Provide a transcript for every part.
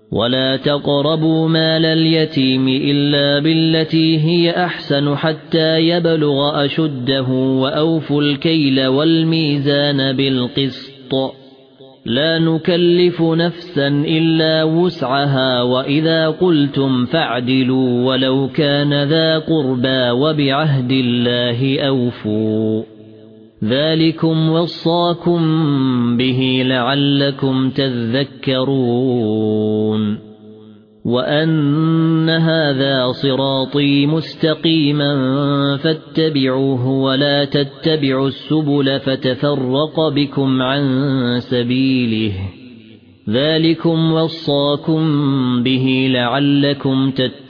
ولا تقربوا مال اليتيم إلا بالتي هي أحسن حتى يبلغ أشده وأوفوا الكيل والميزان بالقسط لا نكلف نفسا إلا وسعها وإذا قلتم فاعدلوا ولو كان ذا قربى وبعهد الله أوفوا ذلكم وصاكم به لعلكم تذكرون وأن هذا صراطي مستقيما فاتبعوه ولا تتبعوا السبل فتفرق بكم عن سبيله ذلكم وصاكم به لعلكم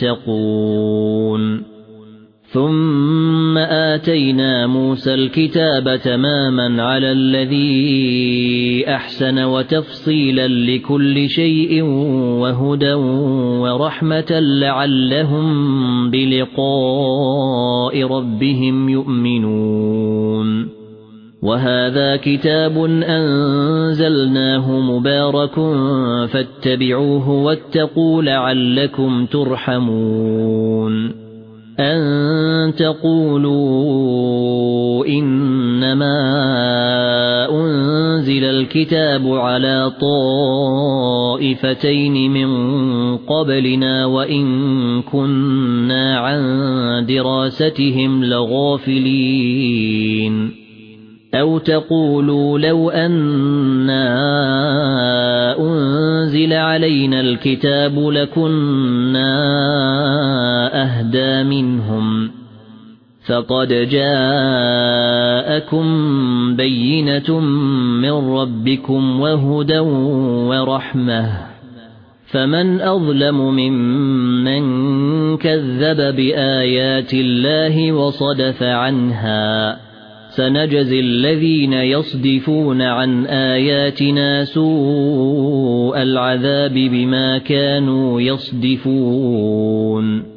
تتقون ثم آتينا موسى الكتاب تماما على الذي أحسن وتفصيلا لكل شيء وهدى ورحمة لعلهم بلقاء ربهم يؤمنون وهذا كتاب أنزلناه مبارك فاتبعوه واتقوا لعلكم ترحمون أن تقولوا إنما أنزل الكتاب على طائفتين من قبلنا وإن كنا عن دراستهم لغافلين أو تقولوا لو أننا أنزل علينا الكتاب لكنا أهدى منهم فقد جاءكم بينة من ربكم وهدى ورحمة فمن أظلم ممن كذب بآيات الله وصدف عنها سنجزي الذين يصدفون عن آياتنا سوء العذاب بما كانوا يصدفون